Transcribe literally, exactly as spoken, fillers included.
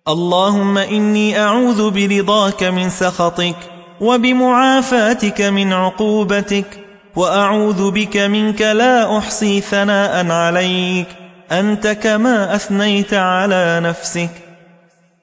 اللهم إني أعوذ برضاك من سخطك وبمعافاتك من عقوبتك، وأعوذ بك منك لا أحصي ثناء عليك أنت كما أثنيت على نفسك.